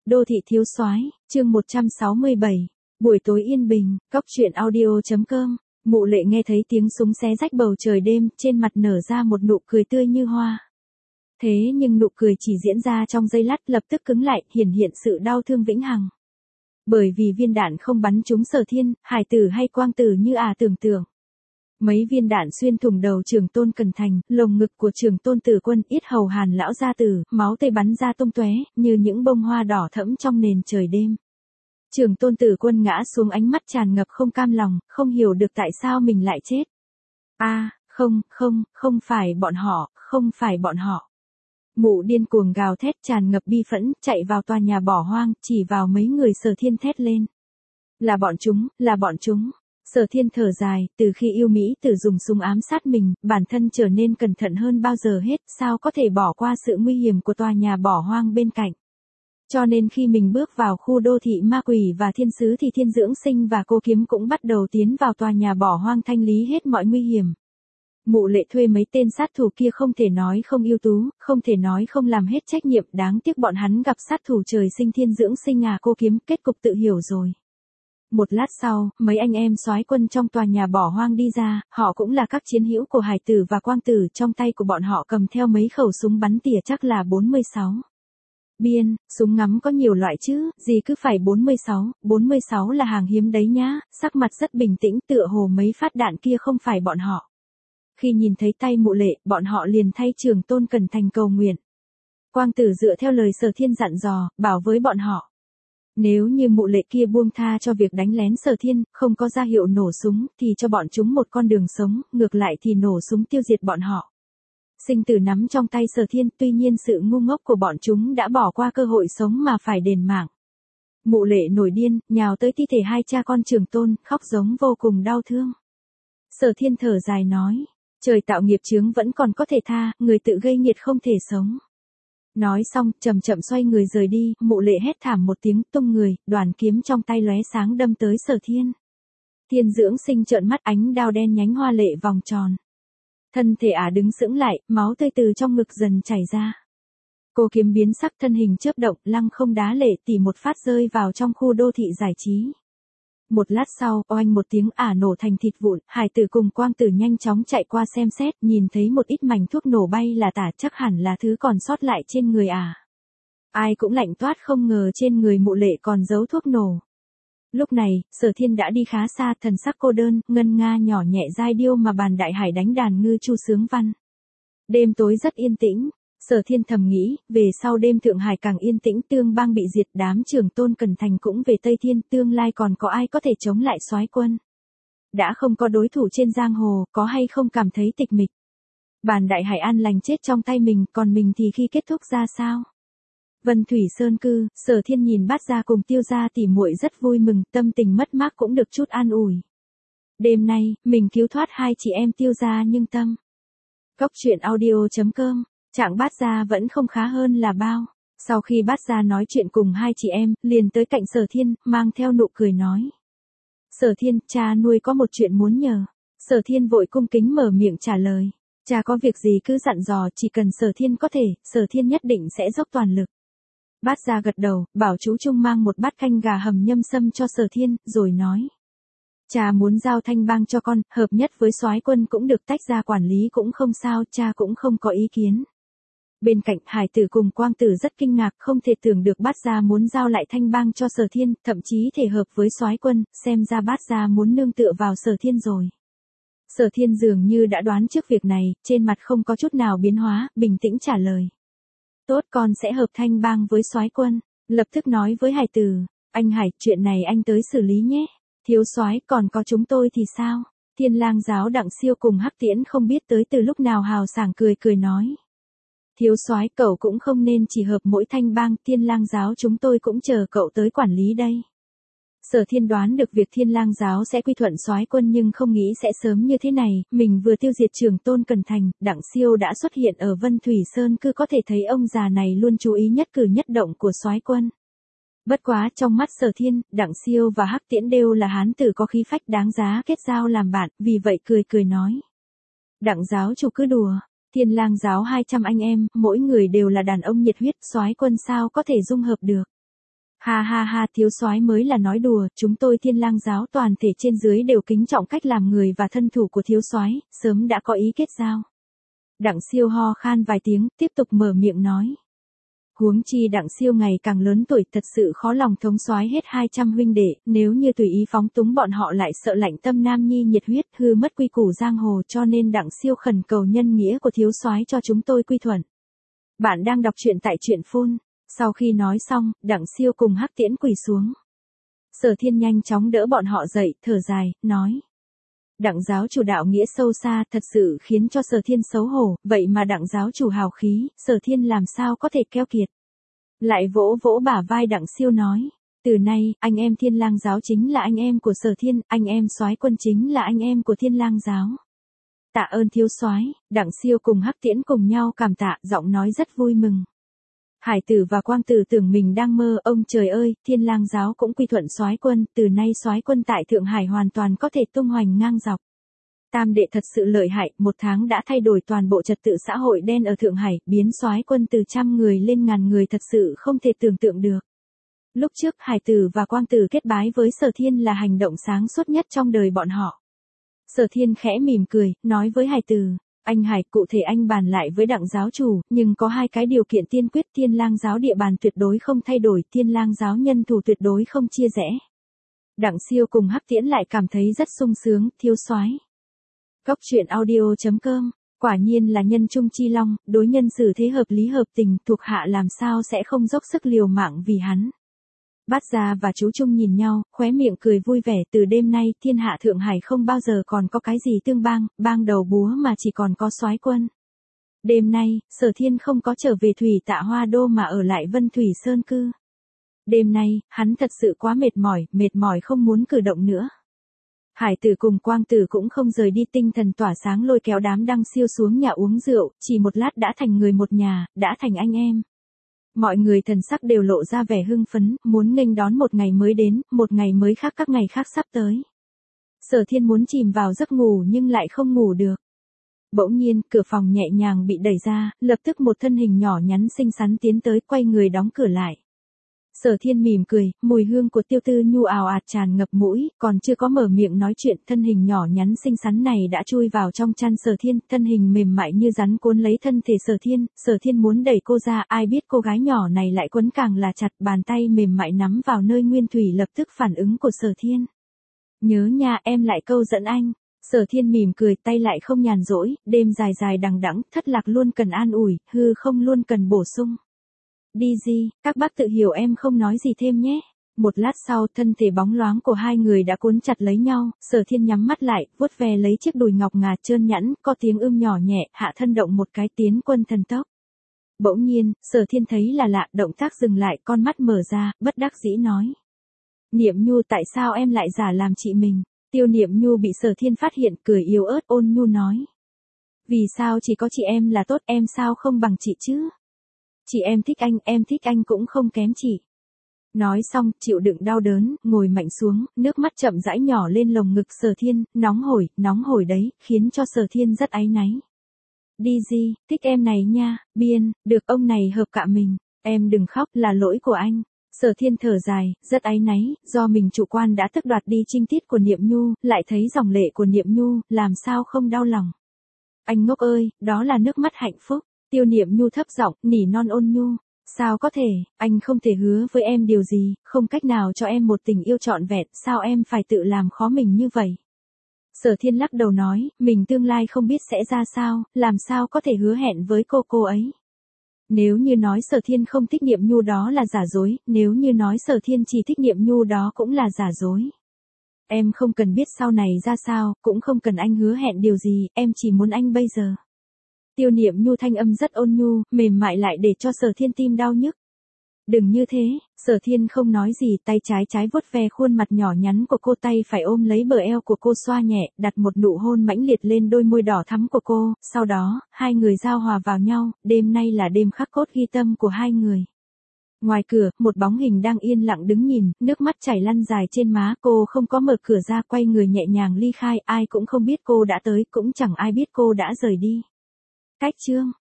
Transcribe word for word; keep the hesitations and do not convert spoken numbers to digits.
Đô thị thiếu soái, chương một trăm sáu mươi bảy. Buổi tối yên bình, cóc truyện audio.com. Mụ Lệ nghe thấy tiếng súng xé rách bầu trời đêm, trên mặt nở ra một nụ cười tươi như hoa. Thế nhưng nụ cười chỉ diễn ra trong giây lát, lập tức cứng lại, hiển hiện sự đau thương vĩnh hằng. Bởi vì viên đạn không bắn trúng Sở Thiên, Hải Tử hay Quang Tử như à tưởng tượng. Mấy viên đạn xuyên thủng đầu Trường Tôn Cẩn Thành, lồng ngực của Trường Tôn Tử Quân, yết hầu Hàn lão gia tử, máu tươi bắn ra tung tóe, như những bông hoa đỏ thẫm trong nền trời đêm. Trường Tôn Tử Quân ngã xuống, ánh mắt tràn ngập không cam lòng, không hiểu được tại sao mình lại chết. A, à, không, không, không phải bọn họ, không phải bọn họ. Mụ điên cuồng gào thét, tràn ngập bi phẫn, chạy vào tòa nhà bỏ hoang, chỉ vào mấy người Sở Thiên thét lên. Là bọn chúng, là bọn chúng. Sở Thiên thở dài, từ khi yêu Mỹ Tử dùng súng ám sát mình, bản thân trở nên cẩn thận hơn bao giờ hết, sao có thể bỏ qua sự nguy hiểm của tòa nhà bỏ hoang bên cạnh. Cho nên khi mình bước vào khu đô thị ma quỷ và thiên sứ thì Thiên Dưỡng Sinh và Cô Kiếm cũng bắt đầu tiến vào tòa nhà bỏ hoang thanh lý hết mọi nguy hiểm. Mụ Lệ thuê mấy tên sát thủ kia không thể nói không ưu tú, không thể nói không làm hết trách nhiệm, đáng tiếc bọn hắn gặp sát thủ trời sinh Thiên Dưỡng Sinh à Cô Kiếm, kết cục tự hiểu rồi. Một lát sau, mấy anh em soái quân trong tòa nhà bỏ hoang đi ra, họ cũng là các chiến hữu của Hải Tử và Quang Tử, trong tay của bọn họ cầm theo mấy khẩu súng bắn tỉa chắc là bốn mươi sáu. Biên, súng ngắm có nhiều loại chứ, gì cứ phải bốn mươi sáu, bốn mươi sáu là hàng hiếm đấy nhá, sắc mặt rất bình tĩnh, tựa hồ mấy phát đạn kia không phải bọn họ. Khi nhìn thấy tay Mụ Lệ, bọn họ liền thay Trường Tôn Cẩn Thành cầu nguyện. Quang Tử dựa theo lời Sở Thiên dặn dò, bảo với bọn họ. Nếu như Mụ Lệ kia buông tha cho việc đánh lén Sở Thiên, không có ra hiệu nổ súng, thì cho bọn chúng một con đường sống, ngược lại thì nổ súng tiêu diệt bọn họ. Sinh tử nắm trong tay Sở Thiên, tuy nhiên sự ngu ngốc của bọn chúng đã bỏ qua cơ hội sống mà phải đền mạng. Mụ Lệ nổi điên, nhào tới thi thể hai cha con Trường Tôn, khóc giống vô cùng đau thương. Sở Thiên thở dài nói, trời tạo nghiệp chướng vẫn còn có thể tha, người tự gây nghiệt không thể sống. Nói xong, chậm chậm xoay người rời đi, Mụ Lệ hét thảm một tiếng, tung người, đoàn kiếm trong tay lóe sáng đâm tới Sở Thiên. Thiên Dưỡng Sinh trợn mắt, ánh đao đen nhánh hoa lệ vòng tròn. Thân thể ả đứng sững lại, máu tươi từ trong ngực dần chảy ra. Cô Kiếm biến sắc, thân hình chớp động, lăng không đá Lệ Tỷ một phát rơi vào trong khu đô thị giải trí. Một lát sau, oanh một tiếng, ả nổ thành thịt vụn, Hải Tử cùng Quang Tử nhanh chóng chạy qua xem xét, nhìn thấy một ít mảnh thuốc nổ bay là tả, chắc hẳn là thứ còn sót lại trên người ả. Ai cũng lạnh toát, không ngờ trên người Mụ Lệ còn giấu thuốc nổ. Lúc này, Sở Thiên đã đi khá xa, thần sắc cô đơn, ngân nga nhỏ nhẹ giai điệu mà bàn đại hải đánh đàn ngư chu sướng văn. Đêm tối rất yên tĩnh. Sở Thiên thầm nghĩ, về sau đêm Thượng Hải càng yên tĩnh, Tương Bang bị diệt, đám Trường Tôn Cẩn Thành cũng về Tây Thiên, tương lai còn có ai có thể chống lại soái quân. Đã không có đối thủ trên giang hồ, có hay không cảm thấy tịch mịch. Bàn đại hải an lành chết trong tay mình, còn mình thì khi kết thúc ra sao? Vân Thủy Sơn Cư, Sở Thiên nhìn Bát Gia cùng Tiêu Gia tỉ muội rất vui mừng, tâm tình mất mát cũng được chút an ủi. Đêm nay, mình cứu thoát hai chị em Tiêu Gia nhưng tâm. Cóc truyện audio.com. Trạng Bát Gia vẫn không khá hơn là bao. Sau khi Bát Gia nói chuyện cùng hai chị em, liền tới cạnh Sở Thiên, mang theo nụ cười nói. Sở Thiên, cha nuôi có một chuyện muốn nhờ. Sở Thiên vội cung kính mở miệng trả lời. Cha có việc gì cứ dặn dò, chỉ cần Sở Thiên có thể, Sở Thiên nhất định sẽ dốc toàn lực. Bát Gia gật đầu, bảo chú Trung mang một bát canh gà hầm nhâm sâm cho Sở Thiên, rồi nói. Cha muốn giao Thanh Bang cho con, hợp nhất với soái quân cũng được, tách ra quản lý cũng không sao, cha cũng không có ý kiến. Bên cạnh, Hải Tử cùng Quang Tử rất kinh ngạc, không thể tưởng được Bát Gia muốn giao lại Thanh Bang cho Sở Thiên, thậm chí thể hợp với soái quân, xem ra Bát Gia muốn nương tựa vào Sở Thiên rồi. Sở Thiên dường như đã đoán trước việc này, trên mặt không có chút nào biến hóa, bình tĩnh trả lời. Tốt, con sẽ hợp Thanh Bang với soái quân. Lập tức nói với Hải Tử, anh Hải, chuyện này anh tới xử lý nhé. Thiếu soái, còn có chúng tôi thì sao? Thiên Lang giáo Đặng Siêu cùng Hắc Tiễn không biết tới từ lúc nào hào sảng cười cười nói. Thiếu soái, cậu cũng không nên chỉ hợp mỗi Thanh Bang, Thiên Lang giáo chúng tôi cũng chờ cậu tới quản lý đây. Sở Thiên đoán được việc Thiên Lang giáo sẽ quy thuận soái quân nhưng không nghĩ sẽ sớm như thế này, mình vừa tiêu diệt Trường Tôn Cẩn Thành, Đặng Siêu đã xuất hiện ở Vân Thủy Sơn Cư, có thể thấy ông già này luôn chú ý nhất cử nhất động của soái quân. Bất quá, trong mắt Sở Thiên, Đặng Siêu và Hắc Tiễn đều là hán tử có khí phách đáng giá kết giao làm bạn, vì vậy cười cười nói. Đặng giáo chủ cứ đùa, Thiên Lang giáo hai trăm anh em, mỗi người đều là đàn ông nhiệt huyết, soái quân sao có thể dung hợp được. Ha ha ha, thiếu soái mới là nói đùa, chúng tôi Thiên Lang giáo toàn thể trên dưới đều kính trọng cách làm người và thân thủ của thiếu soái, sớm đã có ý kết giao. Đặng Siêu ho khan vài tiếng, tiếp tục mở miệng nói. Huống chi Đặng Siêu ngày càng lớn tuổi, thật sự khó lòng thống soái hết hai trăm huynh đệ, nếu như tùy ý phóng túng bọn họ lại sợ lạnh tâm nam nhi nhiệt huyết, hư mất quy củ giang hồ, cho nên Đặng Siêu khẩn cầu nhân nghĩa của thiếu soái cho chúng tôi quy thuận. Bạn đang đọc truyện tại truyện phun. Sau khi nói xong, Đặng Siêu cùng Hắc Tiễn quỳ xuống. Sở Thiên nhanh chóng đỡ bọn họ dậy, thở dài, nói. Đặng giáo chủ đạo nghĩa sâu xa, thật sự khiến cho Sở Thiên xấu hổ, vậy mà Đặng giáo chủ hào khí, Sở Thiên làm sao có thể keo kiệt. Lại vỗ vỗ bả vai Đặng Siêu nói. Từ nay, anh em Thiên Lang giáo chính là anh em của Sở Thiên, anh em soái quân chính là anh em của Thiên Lang giáo. Tạ ơn thiếu soái. Đặng Siêu cùng Hắc Tiễn cùng nhau cảm tạ, giọng nói rất vui mừng. Hải Tử và Quang Tử tưởng mình đang mơ, ông trời ơi, Thiên Lang giáo cũng quy thuận soái quân, từ nay soái quân tại Thượng Hải hoàn toàn có thể tung hoành ngang dọc. Tam đệ thật sự lợi hại, một tháng đã thay đổi toàn bộ trật tự xã hội đen ở Thượng Hải, biến soái quân từ trăm người lên ngàn người, thật sự không thể tưởng tượng được. Lúc trước Hải Tử và Quang Tử kết bái với Sở Thiên là hành động sáng suốt nhất trong đời bọn họ. Sở Thiên khẽ mỉm cười, nói với Hải Tử. Anh Hải, cụ thể anh bàn lại với Đặng giáo chủ, nhưng có hai cái điều kiện tiên quyết. Thiên Lang giáo địa bàn tuyệt đối không thay đổi, Thiên Lang giáo nhân thủ tuyệt đối không chia rẽ. Đặng Siêu cùng Hắc Tiễn lại cảm thấy rất sung sướng, thiếu soái. Cốc truyện audio chấm com, quả nhiên là nhân trung chi long, đối nhân xử thế hợp lý hợp tình, thuộc hạ làm sao sẽ không dốc sức liều mạng vì hắn. Bát Gia và chú Trung nhìn nhau, khóe miệng cười vui vẻ, từ đêm nay, thiên hạ Thượng Hải không bao giờ còn có cái gì tương bang, bang đầu búa mà chỉ còn có soái quân. Đêm nay, Sở Thiên không có trở về Thủy Tạ Hoa Đô mà ở lại Vân Thủy Sơn cư. Đêm nay, hắn thật sự quá mệt mỏi, mệt mỏi không muốn cử động nữa. Hải Tử cùng Quang Tử cũng không rời đi, tinh thần tỏa sáng lôi kéo đám Đăng Siêu xuống nhà uống rượu, chỉ một lát đã thành người một nhà, đã thành anh em. Mọi người thần sắc đều lộ ra vẻ hưng phấn, muốn nghênh đón một ngày mới đến, một ngày mới khác các ngày khác sắp tới. Sở Thiên muốn chìm vào giấc ngủ nhưng lại không ngủ được. Bỗng nhiên, cửa phòng nhẹ nhàng bị đẩy ra, lập tức một thân hình nhỏ nhắn xinh xắn tiến tới, quay người đóng cửa lại. Sở Thiên mỉm cười, mùi hương của Tiêu Tư Nhu ào ạt tràn ngập mũi, còn chưa có mở miệng nói chuyện, thân hình nhỏ nhắn xinh xắn này đã chui vào trong chăn Sở Thiên, thân hình mềm mại như rắn cuốn lấy thân thể Sở Thiên, Sở Thiên muốn đẩy cô ra, ai biết cô gái nhỏ này lại quấn càng là chặt, bàn tay mềm mại nắm vào nơi nguyên thủy, lập tức phản ứng của Sở Thiên. Nhớ nha, em lại câu dẫn anh. Sở Thiên mỉm cười, tay lại không nhàn rỗi, đêm dài dài đằng đẵng, thất lạc luôn cần an ủi, hư không luôn cần bổ sung. Đi gì, các bác tự hiểu, em không nói gì thêm nhé. Một lát sau, thân thể bóng loáng của hai người đã cuốn chặt lấy nhau, Sở Thiên nhắm mắt lại, vuốt ve lấy chiếc đùi ngọc ngà trơn nhẵn, có tiếng ưm nhỏ nhẹ, hạ thân động một cái, tiến quân thần tốc. Bỗng nhiên, Sở Thiên thấy là lạ, động tác dừng lại, con mắt mở ra, bất đắc dĩ nói. Niệm Nhu, tại sao em lại giả làm chị mình? Tiêu Niệm Nhu bị Sở Thiên phát hiện, cười yếu ớt ôn nhu nói. Vì sao chỉ có chị em là tốt, em sao không bằng chị chứ? Chị em thích anh, em thích anh cũng không kém chị. Nói xong, chịu đựng đau đớn, ngồi mạnh xuống, nước mắt chậm rãi nhỏ lên lồng ngực Sở Thiên, nóng hổi, nóng hổi đấy, khiến cho Sở Thiên rất áy náy. Đi gì, thích em này nha, biên, được ông này hợp cạ mình, em đừng khóc, là lỗi của anh. Sở Thiên thở dài, rất áy náy, do mình chủ quan đã tức đoạt đi trinh tiết của Niệm Nhu, lại thấy dòng lệ của Niệm Nhu, làm sao không đau lòng. Anh ngốc ơi, đó là nước mắt hạnh phúc. Tiêu Niệm Nhu thấp giọng, nỉ non ôn nhu. Sao có thể, anh không thể hứa với em điều gì, không cách nào cho em một tình yêu trọn vẹn, sao em phải tự làm khó mình như vậy? Sở Thiên lắc đầu nói, mình tương lai không biết sẽ ra sao, làm sao có thể hứa hẹn với cô cô ấy. Nếu như nói Sở Thiên không thích Niệm Nhu đó là giả dối, nếu như nói Sở Thiên chỉ thích Niệm Nhu đó cũng là giả dối. Em không cần biết sau này ra sao, cũng không cần anh hứa hẹn điều gì, em chỉ muốn anh bây giờ. Tiêu Niệm Nhu thanh âm rất ôn nhu, mềm mại lại để cho Sở Thiên tim đau nhức. Đừng như thế, Sở Thiên không nói gì, tay trái trái vuốt ve khuôn mặt nhỏ nhắn của cô, tay phải ôm lấy bờ eo của cô xoa nhẹ, đặt một nụ hôn mãnh liệt lên đôi môi đỏ thắm của cô, sau đó, hai người giao hòa vào nhau, đêm nay là đêm khắc cốt ghi tâm của hai người. Ngoài cửa, một bóng hình đang yên lặng đứng nhìn, nước mắt chảy lăn dài trên má, cô không có mở cửa ra, quay người nhẹ nhàng ly khai, ai cũng không biết cô đã tới, cũng chẳng ai biết cô đã rời đi. Cách chương